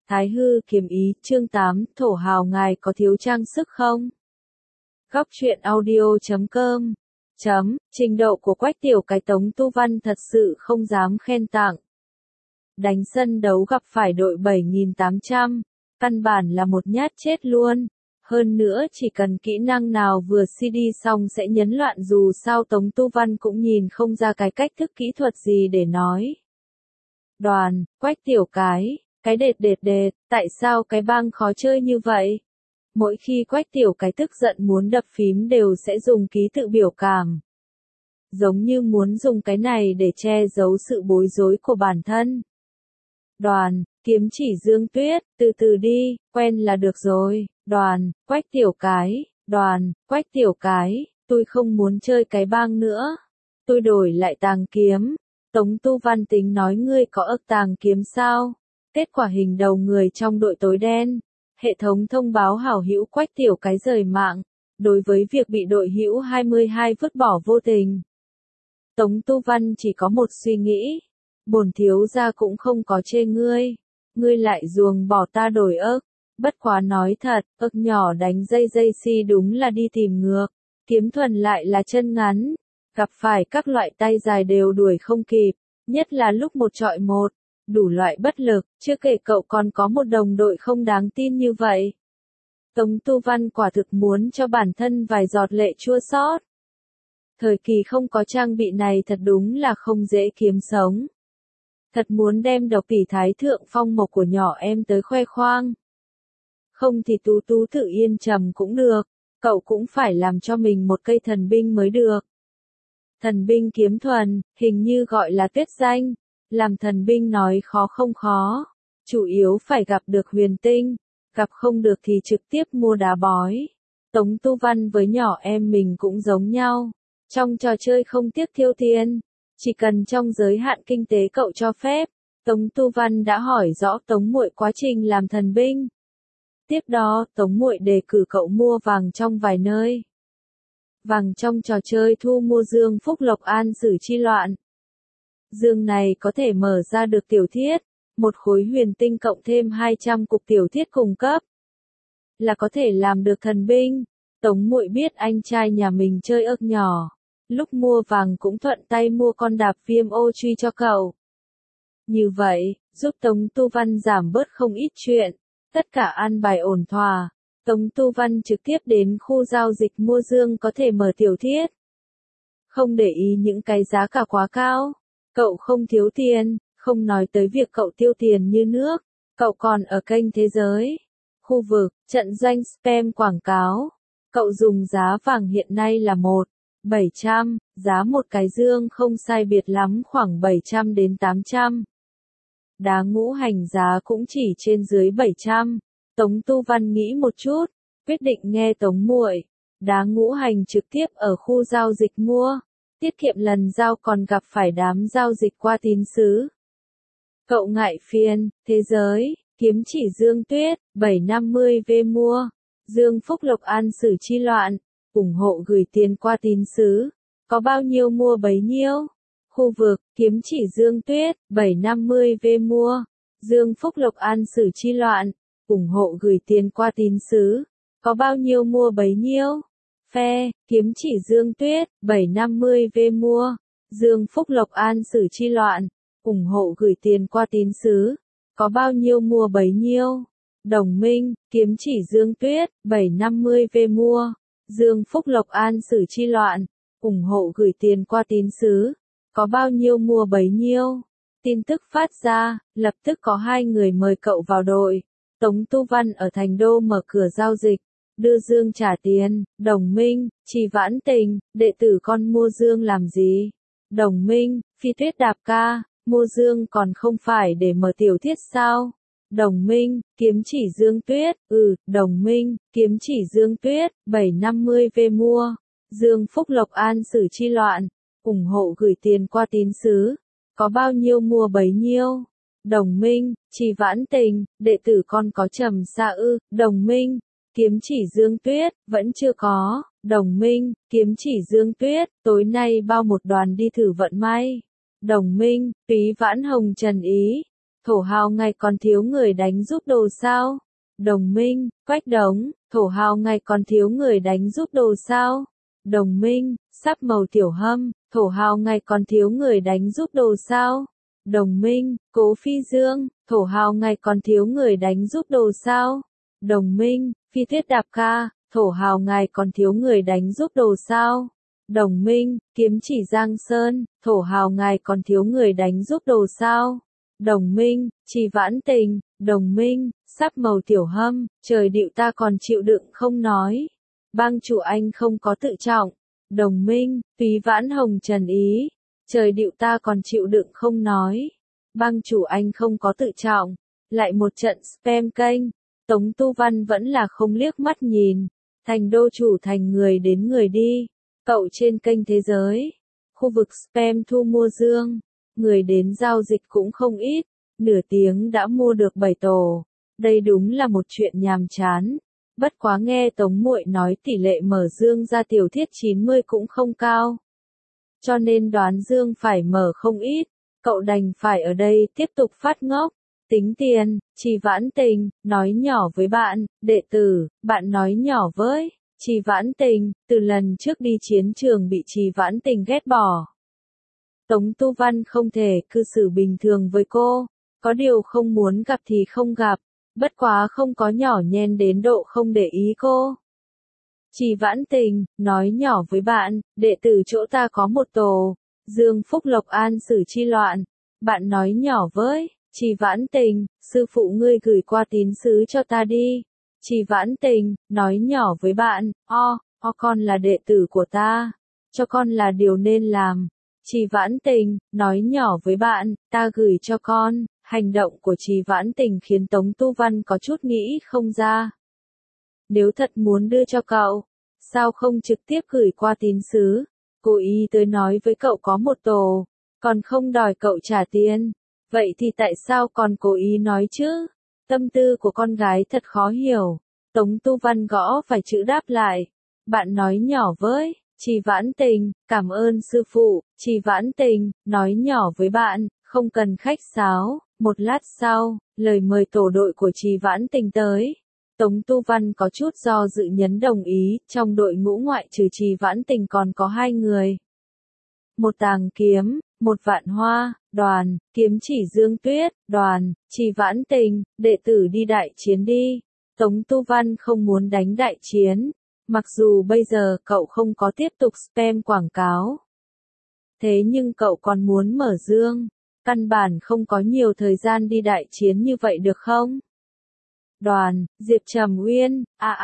Thái hư kiếm ý, chương 8, thổ hào ngài có thiếu trang sức không? Góc truyện audio.com Trình độ của Quách Tiểu Cái Tống Tu Văn thật sự không dám khen tặng. Đánh sân đấu gặp phải đội 7800, căn bản là một nhát chết luôn. Hơn nữa chỉ cần kỹ năng nào vừa CD xong sẽ nhấn loạn, dù sao Tống Tu Văn cũng nhìn không ra cái cách thức kỹ thuật gì để nói. Đoàn, Quách Tiểu cái đệt, tại sao cái băng khó chơi như vậy? Mỗi khi Quách Tiểu Cái tức giận muốn đập phím đều sẽ dùng ký tự biểu cảm. Giống như muốn dùng cái này để che giấu sự bối rối của bản thân. Đoàn, kiếm chỉ Dương Tuyết, từ từ đi, quen là được rồi. Đoàn, Quách Tiểu Cái, tôi không muốn chơi cái băng nữa. Tôi đổi lại tàng kiếm. Tống Tu Văn tính nói ngươi có ức tàng kiếm sao? Kết quả hình đầu người trong đội tối đen. Hệ thống thông báo hảo hữu Quách Tiểu Cái rời mạng. Đối với việc bị đội hữu 22 vứt bỏ vô tình, Tống Tu Văn chỉ có một suy nghĩ. Bổn thiếu gia cũng không có chê ngươi. Ngươi lại ruồng bỏ ta đổi ức. Bất quá nói thật, ức nhỏ đánh dây si đúng là đi tìm ngược. Kiếm thuần lại là chân ngắn. Gặp phải các loại tay dài đều đuổi không kịp. Nhất là lúc một chọi một. Đủ loại bất lực, chưa kể cậu còn có một đồng đội không đáng tin như vậy. Tống Tu Văn quả thực muốn cho bản thân vài giọt lệ chua xót. Thời kỳ không có trang bị này thật đúng là không dễ kiếm sống. Thật muốn đem độc tỷ thái thượng phong mộc của nhỏ em tới khoe khoang. Không thì tú tự yên trầm cũng được, cậu cũng phải làm cho mình một cây thần binh mới được. Thần binh kiếm thuần, hình như gọi là tuyết danh. Làm thần binh nói khó không khó, chủ yếu phải gặp được huyền tinh, gặp không được thì trực tiếp mua đá bói. Tống Tu Văn với nhỏ em mình cũng giống nhau, trong trò chơi không tiếc tiêu tiền, chỉ cần trong giới hạn kinh tế cậu cho phép. Tống Tu Văn đã hỏi rõ Tống Muội quá trình làm thần binh. Tiếp đó, Tống Muội đề cử cậu mua vàng trong vài nơi. Vàng trong trò chơi thu mua dương phúc lộc an sử chi loạn. Dương này có thể mở ra được tiểu thiết, một khối huyền tinh cộng thêm 200 cục tiểu thiết cùng cấp. Là có thể làm được thần binh. Tống Muội biết anh trai nhà mình chơi ức nhỏ. Lúc mua vàng cũng thuận tay mua con đạp viêm ô truy cho cậu. Như vậy, giúp Tống Tu Văn giảm bớt không ít chuyện. Tất cả an bài ổn thỏa. Tống Tu Văn trực tiếp đến khu giao dịch mua dương có thể mở tiểu thiết. Không để ý những cái giá cả quá cao. Cậu không thiếu tiền, không nói tới việc cậu tiêu tiền như nước, cậu còn ở kênh thế giới. Khu vực, trận doanh spam quảng cáo. Cậu dùng giá vàng hiện nay là 1.700, giá một cái dương không sai biệt lắm khoảng 700 đến 800. Đá ngũ hành giá cũng chỉ trên dưới 700. Tống Tu Văn nghĩ một chút, quyết định nghe Tống Muội. Đá ngũ hành trực tiếp ở khu giao dịch mua. Tiết kiệm lần giao còn gặp phải đám giao dịch qua tín sứ. Cậu ngại phiền, thế giới, kiếm chỉ Dương Tuyết, 750V mua. Dương Phúc Lộc an sử chi loạn, ủng hộ gửi tiền qua tín sứ. Có bao nhiêu mua bấy nhiêu. Khu vực, kiếm chỉ Dương Tuyết, 750V mua. Dương Phúc Lộc an sử chi loạn, ủng hộ gửi tiền qua tín sứ. Có bao nhiêu mua bấy nhiêu. Phe, kiếm chỉ Dương Tuyết, 750V mua. Dương Phúc Lộc an sử chi loạn, ủng hộ gửi tiền qua tín sứ. Có bao nhiêu mua bấy nhiêu. Đồng minh, kiếm chỉ Dương Tuyết, 750V mua. Dương Phúc Lộc an sử chi loạn, ủng hộ gửi tiền qua tín sứ. Có bao nhiêu mua bấy nhiêu. Tin tức phát ra, lập tức có 2 người mời cậu vào đội. Tống Tu Văn ở Thành Đô mở cửa giao dịch. Đưa dương trả tiền. Đồng minh, Trì Vãn Tình, đệ tử con mua dương làm gì? Đồng minh, Phi Tuyết Đạp Ca, mua dương còn không phải để mở tiểu thiết sao? Đồng minh, kiếm chỉ Dương Tuyết, đồng minh, kiếm chỉ Dương Tuyết, 750V mua. Dương Phúc Lộc an sử chi loạn, ủng hộ gửi tiền qua tín sứ. Có bao nhiêu mua bấy nhiêu. Đồng minh, Trì Vãn Tình, đệ tử con có trầm xa đồng minh. Kiếm chỉ Dương Tuyết, vẫn chưa có. Đồng minh, kiếm chỉ Dương Tuyết, tối nay bao một đoàn đi thử vận may. Đồng minh, Túy Vãn Hồng Trần Ý. thổ hào ngày còn thiếu người đánh giúp đồ sao? Đồng minh, Quách Đống, thổ hào ngày còn thiếu người đánh giúp đồ sao? Đồng minh, Sắp Mầu Tiểu Hâm, thổ hào ngày còn thiếu người đánh giúp đồ sao? Đồng minh, Cố Phi Dương, thổ hào ngày còn thiếu người đánh giúp đồ sao? Đồng minh, Phi Tuyết Đạp Ca, thổ hào ngày còn thiếu người đánh giúp đồ sao? Đồng minh, Kiếm Chỉ Giang Sơn, thổ hào ngày còn thiếu người đánh giúp đồ sao? Đồng minh, Trì Vãn Tình, đồng minh, Sắp Mầu Tiểu Hâm, trời điệu ta còn chịu đựng không nói. Bang chủ anh không có tự trọng. Đồng minh, Túy Vãn Hồng Trần Ý, trời điệu ta còn chịu đựng không nói. Bang chủ anh không có tự trọng. Lại một trận spam kênh. Tống Tu Văn vẫn là không liếc mắt nhìn. Thành đô chủ thành người đến người đi. Cậu trên kênh Thế Giới. Khu vực spam thu mua dương. Người đến giao dịch cũng không ít. Nửa tiếng đã mua được 7 tổ. Đây đúng là một chuyện nhàm chán. Bất quá nghe Tống Muội nói tỷ lệ mở dương ra tiểu thiết 90 cũng không cao. Cho nên đoán dương phải mở không ít. Cậu đành phải ở đây tiếp tục phát ngốc. Tính tiền, Trì Vãn Tình, nói nhỏ với bạn, đệ tử, bạn nói nhỏ với. Trì Vãn Tình, từ lần trước đi chiến trường bị Trì Vãn Tình ghét bỏ. Tống Tu Văn không thể cư xử bình thường với cô. Có điều không muốn gặp thì không gặp. Bất quá không có nhỏ nhen đến độ không để ý cô. Trì Vãn Tình, nói nhỏ với bạn, đệ tử chỗ ta có một tổ. Dương Phúc Lộc An xử chi loạn. Bạn nói nhỏ với. Trì Vãn Tình, sư phụ ngươi gửi qua tín sứ cho ta đi. Trì Vãn Tình, nói nhỏ với bạn, con là đệ tử của ta. Cho con là điều nên làm. Trì Vãn Tình, nói nhỏ với bạn, ta gửi cho con. Hành động của Trì Vãn Tình khiến Tống Tu Văn có chút nghĩ không ra. Nếu thật muốn đưa cho cậu, sao không trực tiếp gửi qua tín sứ? Cố ý tới nói với cậu có một tổ, còn không đòi cậu trả tiền. Vậy thì tại sao còn cố ý nói chứ? Tâm tư của con gái thật khó hiểu. Tống Tu Văn gõ phải chữ đáp lại. Bạn nói nhỏ với. Trì Vãn Tình, cảm ơn sư phụ. Trì Vãn Tình, nói nhỏ với bạn, không cần khách sáo. Một lát sau, lời mời tổ đội của Trì Vãn Tình tới. Tống Tu Văn có chút do dự nhấn đồng ý, trong đội ngũ ngoại trừ Trì Vãn Tình còn có 2 người. Một Tàng Kiếm, một Vạn Hoa, đoàn, Kiếm Chỉ Dương Tuyết, đoàn, Trì Vãn Tình, đệ tử đi đại chiến đi. Tống Tu Văn không muốn đánh đại chiến. Mặc dù bây giờ cậu không có tiếp tục spam quảng cáo. Thế nhưng cậu còn muốn mở dương. Căn bản không có nhiều thời gian đi đại chiến như vậy được không? Đoàn, Diệp Trầm Uyên,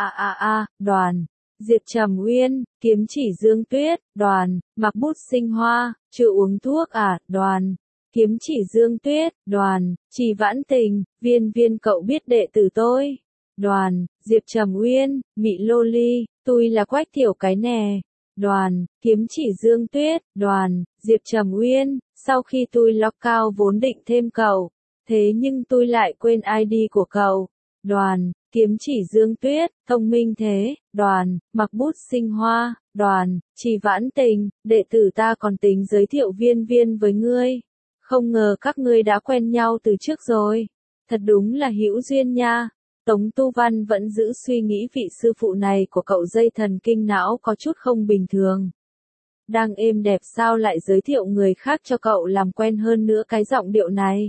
đoàn, Diệp Trầm Uyên, Kiếm Chỉ Dương Tuyết, đoàn, Mặc Bút Sinh Hoa, chưa uống thuốc đoàn, Kiếm Chỉ Dương Tuyết, đoàn, Trì Vãn Tình, Viên Viên cậu biết đệ tử tôi. Đoàn, Diệp Trầm Uyên, Mị Lô Ly, tôi là Quách Thiểu cái nè. Đoàn, Kiếm Chỉ Dương Tuyết, đoàn, Diệp Trầm Uyên, sau khi tôi lock cao vốn định thêm cậu, thế nhưng tôi lại quên ID của cậu. Đoàn, Kiếm Chỉ Dương Tuyết, thông minh thế. Đoàn, Mặc Bút Sinh Hoa, đoàn, Trì Vãn Tình, đệ tử ta còn tính giới thiệu Viên Viên với ngươi. Không ngờ các ngươi đã quen nhau từ trước rồi. Thật đúng là hữu duyên nha. Tống Tu Văn vẫn giữ suy nghĩ vị sư phụ này của cậu dây thần kinh não có chút không bình thường. Đang êm đẹp sao lại giới thiệu người khác cho cậu làm quen hơn nữa cái giọng điệu này.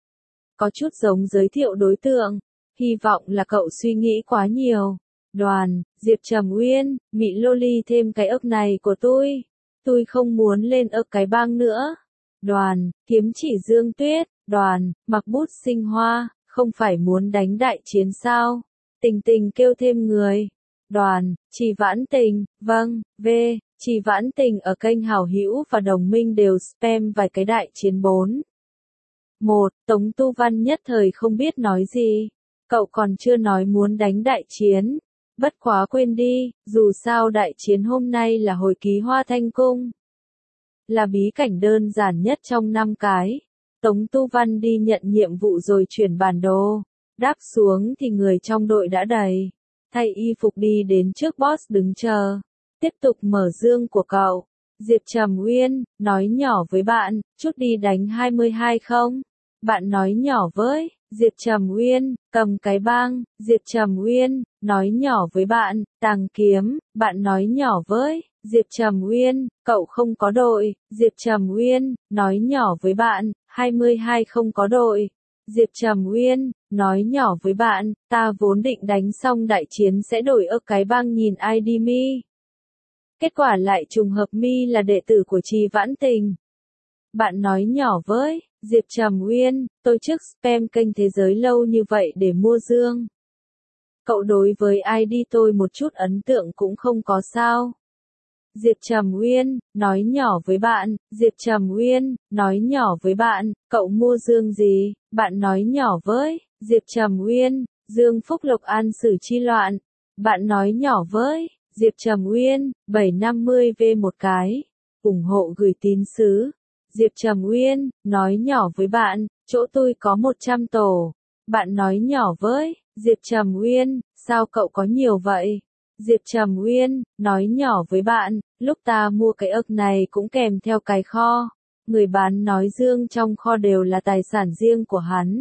Có chút giống giới thiệu đối tượng. Hy vọng là cậu suy nghĩ quá nhiều. Đoàn, Diệp Trầm Uyên, Mị Lô Ly thêm cái ấp này của tôi. Tôi không muốn lên ấp cái bang nữa. Đoàn, Kiếm Chỉ Dương Tuyết, đoàn, Mặc Bút Sinh Hoa, không phải muốn đánh đại chiến sao? Tình Tình kêu thêm người. Đoàn, Trì Vãn Tình, vâng, Trì Vãn Tình ở kênh Hảo Hữu và Đồng Minh đều spam vài cái đại chiến 4. Tống Tu Văn nhất thời không biết nói gì. Cậu còn chưa nói muốn đánh đại chiến. Bất quá quên đi, dù sao đại chiến hôm nay là hồi ký Hoa Thanh Cung. Là bí cảnh đơn giản nhất trong 5 cái. Tống Tu Văn đi nhận nhiệm vụ rồi chuyển bản đồ. Đáp xuống thì người trong đội đã đầy. Thay y phục đi đến trước boss đứng chờ. Tiếp tục mở dương của cậu. Diệp Trầm Uyên, nói nhỏ với bạn, chút đi đánh 22 không? bạn nói nhỏ với, Diệp Trầm Uyên, cầm cái bang, Diệp Trầm Uyên, nói nhỏ với bạn, tàng kiếm, bạn nói nhỏ với, Diệp Trầm Uyên, cậu không có đội, Diệp Trầm Uyên, nói nhỏ với bạn, 22 không có đội. Diệp Trầm Uyên, nói nhỏ với bạn, ta vốn định đánh xong đại chiến sẽ đổi ơ cái bang nhìn ai đi mi. Kết quả lại trùng hợp mi là đệ tử của Trì Vãn Tình. Bạn nói nhỏ với, Diệp Trầm Uyên, tôi trước spam kênh Thế Giới lâu như vậy để mua dương. Cậu đối với ID tôi một chút ấn tượng cũng không có sao. Diệp Trầm Uyên, nói nhỏ với bạn, Diệp Trầm Uyên, nói nhỏ với bạn, cậu mua dương gì, bạn nói nhỏ với, Diệp Trầm Uyên, dương Phúc Lộc An Sử Chi Loạn. Bạn nói nhỏ với, Diệp Trầm Uyên, 750V một cái, ủng hộ gửi tín sứ. Diệp Trầm Uyên, nói nhỏ với bạn, chỗ tôi có 100 tổ. Bạn nói nhỏ với, Diệp Trầm Uyên, sao cậu có nhiều vậy? Diệp Trầm Uyên, nói nhỏ với bạn, lúc ta mua cái ức này cũng kèm theo cái kho. Người bán nói dương trong kho đều là tài sản riêng của hắn.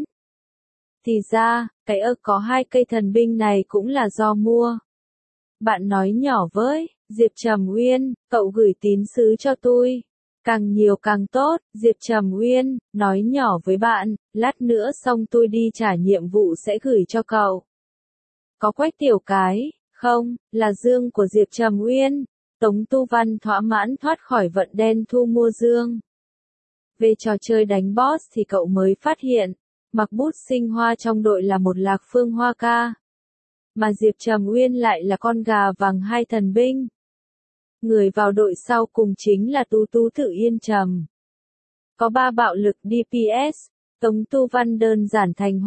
Thì ra, cái ức có 2 cây thần binh này cũng là do mua. Bạn nói nhỏ với, Diệp Trầm Uyên, cậu gửi tín sứ cho tôi. Càng nhiều càng tốt, Diệp Trầm Uyên, nói nhỏ với bạn, lát nữa xong tôi đi trả nhiệm vụ sẽ gửi cho cậu. Có Quách Tiểu Cái, không, là dương của Diệp Trầm Uyên. Tống Tu Văn thỏa mãn thoát khỏi vận đen thu mua dương. Về trò chơi đánh boss thì cậu mới phát hiện, mặc bút sinh hoa trong đội là một Lạc Phương Hoa ca. Mà Diệp Trầm Uyên lại là con gà vàng 2 thần binh. Người vào đội sau cùng chính là Tú Tú Tự Yên Trầm. Có 3 bạo lực DPS, Tống Tu Văn đơn giản thành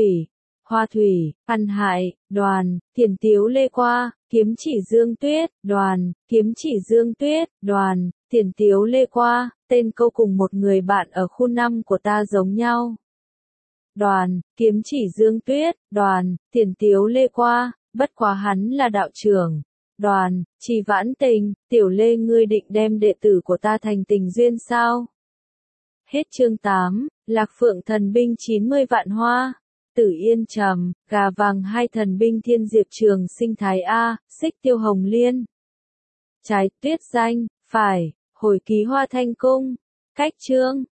Hoa Thủy, Ăn Hại, Đoàn, Tiền Tiếu Lê Qua, Kiếm Chỉ Dương Tuyết, Đoàn, Kiếm Chỉ Dương Tuyết, Đoàn, Tiền Tiếu Lê Qua, tên câu cùng một người bạn ở khu 5 của ta giống nhau. Đoàn, Kiếm Chỉ Dương Tuyết, Đoàn, Tiền Tiếu Lê Qua, bất quá hắn là đạo trưởng. Đoàn, Trì Vãn Tình, Tiểu Lê ngươi định đem đệ tử của ta thành tình duyên sao? Hết chương 8, Lạc Phượng thần binh 90 vạn hoa, Tử Yên Trầm, gà vàng 2 thần binh Thiên Diệp Trường Sinh Thái A, Xích Tiêu Hồng Liên. Trái Tuyết Danh, phải, hồi ký Hoa Thanh Cung. Cách chương